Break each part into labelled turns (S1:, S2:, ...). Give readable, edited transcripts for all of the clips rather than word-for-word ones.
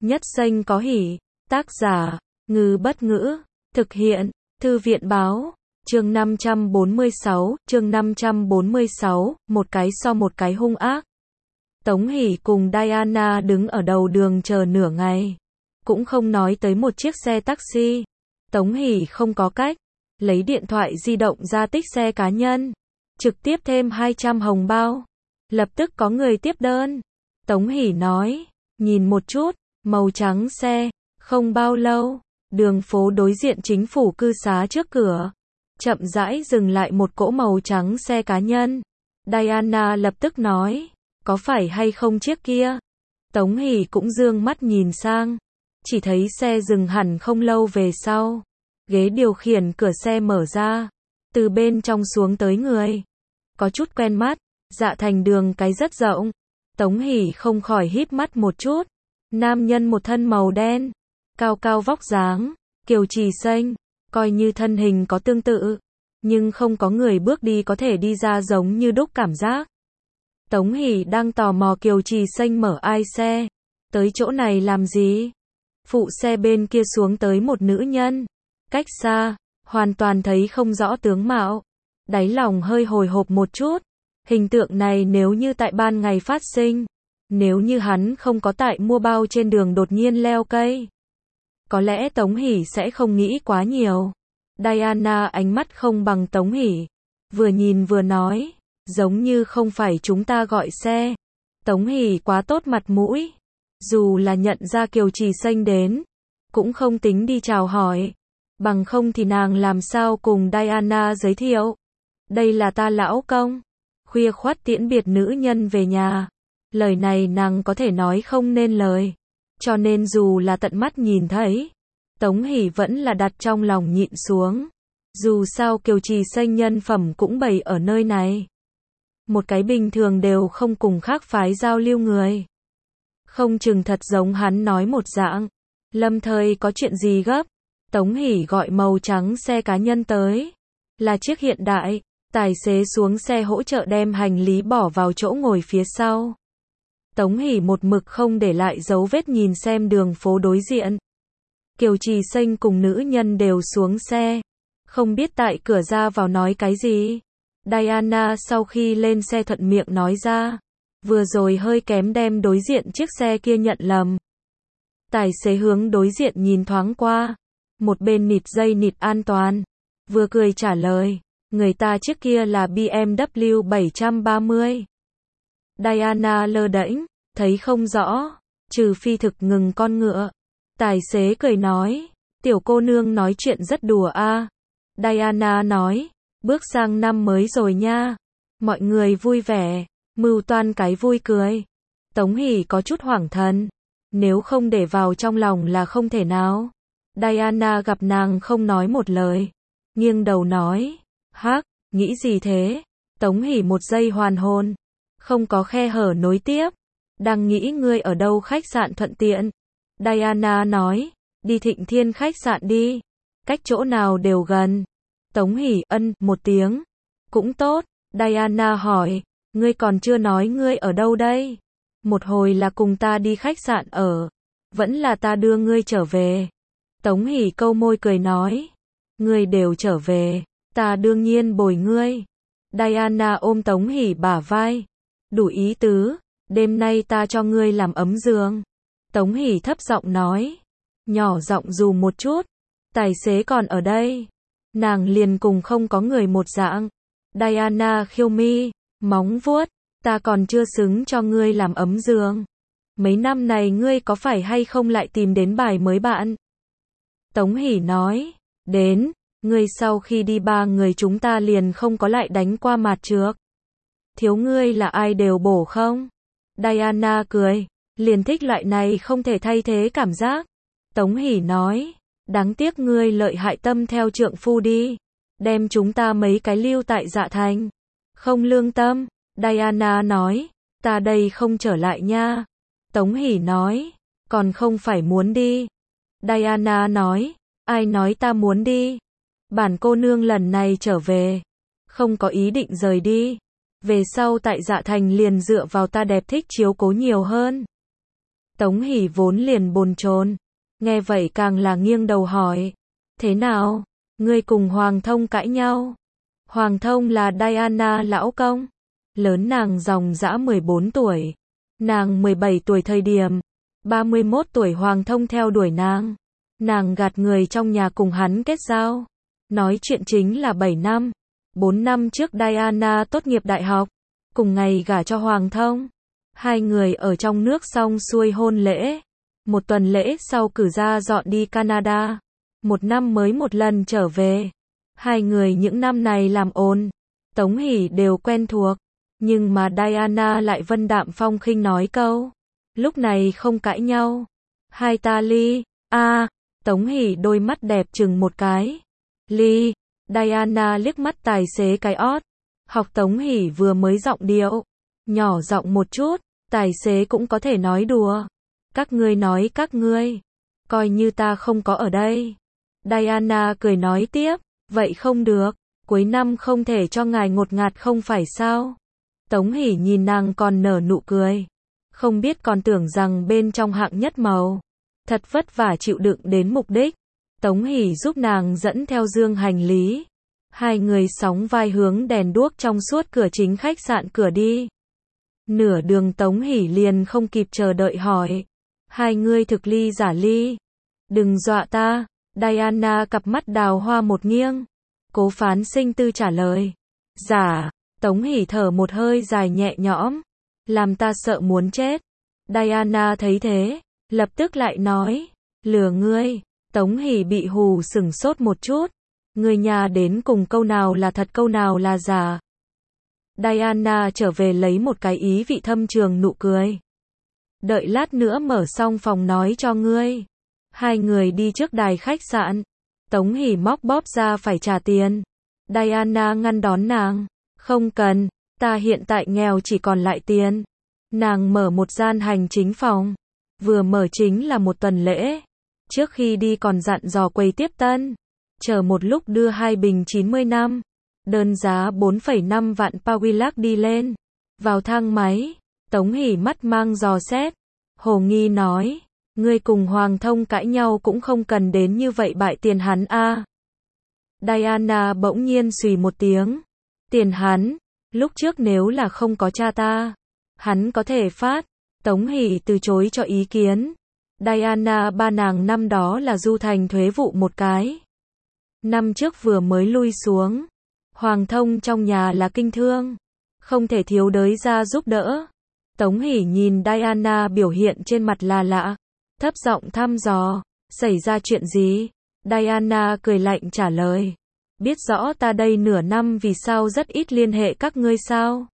S1: Nhất Xanh có hỉ. Tác giả, Ngư Bất Ngữ. Thực hiện, Thư viện Báo. Chương 546, một cái so một cái hung ác. Tống Hỷ cùng Diana đứng ở đầu đường chờ nửa ngày. Cũng không nói tới một chiếc xe taxi. Tống Hỷ không có cách. Lấy điện thoại di động ra tích xe cá nhân. Trực tiếp thêm 200 hồng bao. Lập tức có người tiếp đơn. Tống Hỷ nói, nhìn một chút, màu trắng xe. Không bao lâu, đường phố đối diện chính phủ cư xá trước cửa. Chậm rãi dừng lại một cỗ màu trắng xe cá nhân. Diana lập tức nói, có phải hay không chiếc kia? Tống Hỷ cũng dương mắt nhìn sang. Chỉ thấy xe dừng hẳn không lâu về sau. Ghế điều khiển cửa xe mở ra. Từ bên trong xuống tới người. Có chút quen mắt. Dạ thành đường cái rất rộng. Tống Hỷ không khỏi híp mắt một chút. Nam nhân một thân màu đen. Cao cao vóc dáng. Kiều Trì Xanh. Coi như thân hình có tương tự. Nhưng không có người bước đi có thể đi ra giống như đúc cảm giác. Tống Hỷ đang tò mò Kiều Trì Xanh mở ai xe. Tới chỗ này làm gì? Phụ xe bên kia xuống tới một nữ nhân. Cách xa, hoàn toàn thấy không rõ tướng mạo. Đáy lòng hơi hồi hộp một chút. Hình tượng này nếu như tại ban ngày phát sinh. Nếu như hắn không có tại mua bao trên đường đột nhiên leo cây. Có lẽ Tống Hỷ sẽ không nghĩ quá nhiều. Diana ánh mắt không bằng Tống Hỷ. Vừa nhìn vừa nói. Giống như không phải chúng ta gọi xe. Tống Hỷ quá tốt mặt mũi. Dù là nhận ra Kiều Trì Xanh đến. Cũng không tính đi chào hỏi. Bằng không thì nàng làm sao cùng Diana giới thiệu. Đây là ta lão công. Khuya khoắt tiễn biệt nữ nhân về nhà. Lời này nàng có thể nói không nên lời. Cho nên dù là tận mắt nhìn thấy. Tống Hỷ vẫn là đặt trong lòng nhịn xuống. Dù sao Kiều Trì Xanh nhân phẩm cũng bày ở nơi này. Một cái bình thường đều không cùng khác phái giao lưu người. Không chừng thật giống hắn nói một dạng. Lâm thời có chuyện gì gấp. Tống Hỷ gọi màu trắng xe cá nhân tới. Là chiếc hiện đại. Tài xế xuống xe hỗ trợ đem hành lý bỏ vào chỗ ngồi phía sau. Tống Hỷ một mực không để lại dấu vết nhìn xem đường phố đối diện. Kiều Trì Xanh cùng nữ nhân đều xuống xe. Không biết tại cửa ra vào nói cái gì. Diana sau khi lên xe thuận miệng nói ra. Vừa rồi hơi kém đem đối diện chiếc xe kia nhận lầm. Tài xế hướng đối diện nhìn thoáng qua. Một bên nịt dây nịt an toàn. Vừa cười trả lời. Người ta chiếc kia là BMW 730. Diana lơ đễnh. Thấy không rõ. Trừ phi thực ngừng con ngựa. Tài xế cười nói. Tiểu cô nương nói chuyện rất đùa a. Diana nói. Bước sang năm mới rồi nha. Mọi người vui vẻ. Mưu toan cái vui cười. Tống Hỷ có chút hoảng thần. Nếu không để vào trong lòng là không thể nào. Diana gặp nàng không nói một lời. Nghiêng đầu nói. Hắc, nghĩ gì thế? Tống Hỷ một giây hoàn hồn. Không có khe hở nối tiếp. Đang nghĩ ngươi ở đâu khách sạn thuận tiện. Diana nói. Đi Thịnh Thiên khách sạn đi. Cách chỗ nào đều gần. Tống Hỷ ân một tiếng. Cũng tốt. Diana hỏi. Ngươi còn chưa nói ngươi ở đâu đây? Một hồi là cùng ta đi khách sạn ở. Vẫn là ta đưa ngươi trở về. Tống Hỷ câu môi cười nói. Ngươi đều trở về. Ta đương nhiên bồi ngươi. Diana ôm Tống Hỷ bả vai. Đủ ý tứ. Đêm nay ta cho ngươi làm ấm giường. Tống Hỷ thấp giọng nói. Nhỏ giọng dù một chút. Tài xế còn ở đây. Nàng liền cùng không có người một dạng. Diana khiêu mi. Móng vuốt. Ta còn chưa xứng cho ngươi làm ấm giường. Mấy năm này ngươi có phải hay không lại tìm đến bài mới bạn? Tống Hỷ nói. Đến. Ngươi sau khi đi 3 người chúng ta liền không có lại đánh qua mặt trước. Thiếu ngươi là ai đều bổ không? Diana cười. Liền thích loại này không thể thay thế cảm giác. Tống Hỷ nói. Đáng tiếc ngươi lợi hại tâm theo trượng phu đi. Đem chúng ta mấy cái lưu tại Dạ Thành. Không lương tâm. Diana nói. Ta đây không trở lại nha. Tống Hỷ nói. Còn không phải muốn đi. Diana nói. Ai nói ta muốn đi? Bản cô nương lần này trở về. Không có ý định rời đi. Về sau tại Dạ Thành liền dựa vào ta đẹp thích chiếu cố nhiều hơn. Tống Hỷ vốn liền bồn chồn, nghe vậy càng là nghiêng đầu hỏi, thế nào, ngươi cùng Hoàng Thông cãi nhau? Hoàng Thông là Diana lão công, lớn nàng dòng dã 14 tuổi, nàng 17 tuổi thời điểm, 31 tuổi Hoàng Thông theo đuổi nàng gạt người trong nhà cùng hắn kết giao. Nói chuyện chính là 7 năm, 4 năm trước Diana tốt nghiệp đại học, cùng ngày gả cho Hoàng Thông. Hai người ở trong nước xong xuôi hôn lễ. Một tuần lễ sau cử ra dọn đi Canada. Một năm mới một lần trở về. Hai người những năm này làm ồn, Tống Hỷ đều quen thuộc. Nhưng mà Diana lại vân đạm phong khinh nói câu, lúc này không cãi nhau. Hai ta ly, Tống Hỷ đôi mắt đẹp chừng một cái. Ly, Diana liếc mắt tài xế cái ót. Học Tống Hỷ vừa mới giọng điệu, nhỏ giọng một chút, tài xế cũng có thể nói đùa. Các ngươi nói các ngươi, coi như ta không có ở đây. Diana cười nói tiếp, vậy không được, cuối năm không thể cho ngài ngột ngạt không phải sao? Tống Hỷ nhìn nàng còn nở nụ cười, không biết còn tưởng rằng bên trong hạng nhất màu. Thật vất vả chịu đựng đến mục đích. Tống Hỷ giúp nàng dẫn theo dương hành lý. Hai người sóng vai hướng đèn đuốc trong suốt cửa chính khách sạn cửa đi. Nửa đường Tống Hỷ liền không kịp chờ đợi hỏi, hai ngươi thực ly giả ly? Đừng dọa ta. Diana cặp mắt đào hoa một nghiêng, cố phán sinh tư trả lời, giả. Tống Hỷ thở một hơi dài nhẹ nhõm, làm ta sợ muốn chết. Diana thấy thế, lập tức lại nói, lừa ngươi. Tống Hỷ bị hù sửng sốt một chút, người nhà đến cùng câu nào là thật câu nào là giả. Diana trở về lấy một cái ý vị thâm trường nụ cười. Đợi lát nữa mở xong phòng nói cho ngươi. Hai người đi trước đài khách sạn. Tống Hỷ móc bóp ra phải trả tiền. Diana ngăn đón nàng. Không cần, ta hiện tại nghèo chỉ còn lại tiền. Nàng mở một gian hành chính phòng. Vừa mở chính là một tuần lễ. Trước khi đi còn dặn dò quầy tiếp tân, chờ một lúc đưa 2 bình 90 năm. Đơn giá 4,5 vạn Pawillac đi lên. Vào thang máy, Tống Hỷ mắt mang dò xét. Hồ nghi nói, ngươi cùng Hoàng Thông cãi nhau cũng không cần đến như vậy bại tiền hắn a. Diana bỗng nhiên xùy một tiếng. Tiền hắn, lúc trước nếu là không có cha ta, hắn có thể phát. Tống Hỷ từ chối cho ý kiến. Diana ba nàng năm đó là du thành thuế vụ một cái. Năm trước vừa mới lui xuống. Hoàng Thông trong nhà là kinh thương, không thể thiếu đới ra giúp đỡ. Tống Hỷ nhìn Diana biểu hiện trên mặt là lạ, thấp giọng thăm dò, xảy ra chuyện gì? Diana cười lạnh trả lời, biết rõ ta đây nửa năm vì sao rất ít liên hệ các ngươi sao?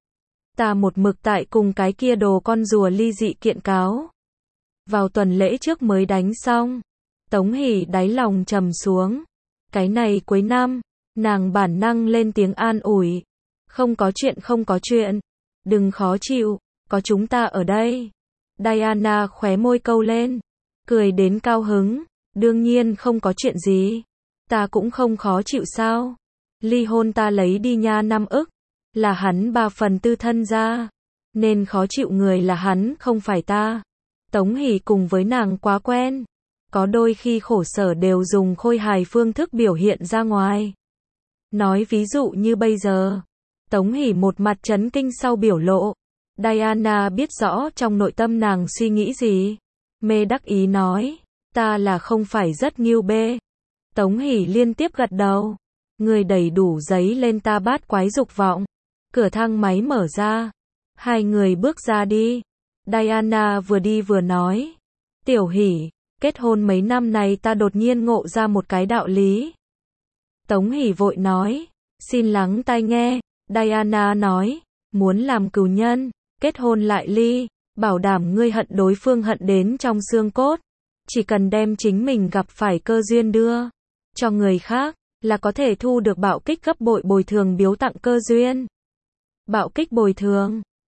S1: Ta một mực tại cùng cái kia đồ con rùa ly dị kiện cáo. Vào tuần lễ trước mới đánh xong. Tống Hỷ đáy lòng trầm xuống. Cái này cuối năm, nàng bản năng lên tiếng an ủi. Không có chuyện. Đừng khó chịu, có chúng ta ở đây. Diana khóe môi câu lên, cười đến cao hứng. Đương nhiên không có chuyện gì. Ta cũng không khó chịu sao? Ly hôn ta lấy đi nha 5 ức. Là hắn 3/4 thân ra. Nên khó chịu người là hắn không phải ta. Tống Hỷ cùng với nàng quá quen. Có đôi khi khổ sở đều dùng khôi hài phương thức biểu hiện ra ngoài. Nói ví dụ như bây giờ. Tống Hỷ một mặt chấn kinh sau biểu lộ. Diana biết rõ trong nội tâm nàng suy nghĩ gì. Mê đắc ý nói. Ta là không phải rất nghiêu bê. Tống Hỷ liên tiếp gật đầu. Người đầy đủ giấy lên ta bát quái dục vọng. Cửa thang máy mở ra. Hai người bước ra đi. Diana vừa đi vừa nói. Tiểu Hỷ, kết hôn mấy năm này ta đột nhiên ngộ ra một cái đạo lý. Tống Hỷ vội nói. Xin lắng tai nghe. Diana nói. Muốn làm cừu nhân, kết hôn lại ly. Bảo đảm ngươi hận đối phương hận đến trong xương cốt. Chỉ cần đem chính mình gặp phải cơ duyên đưa cho người khác, là có thể thu được bạo kích gấp bội bồi thường biếu tặng cơ duyên. Bạo kích bồi thường.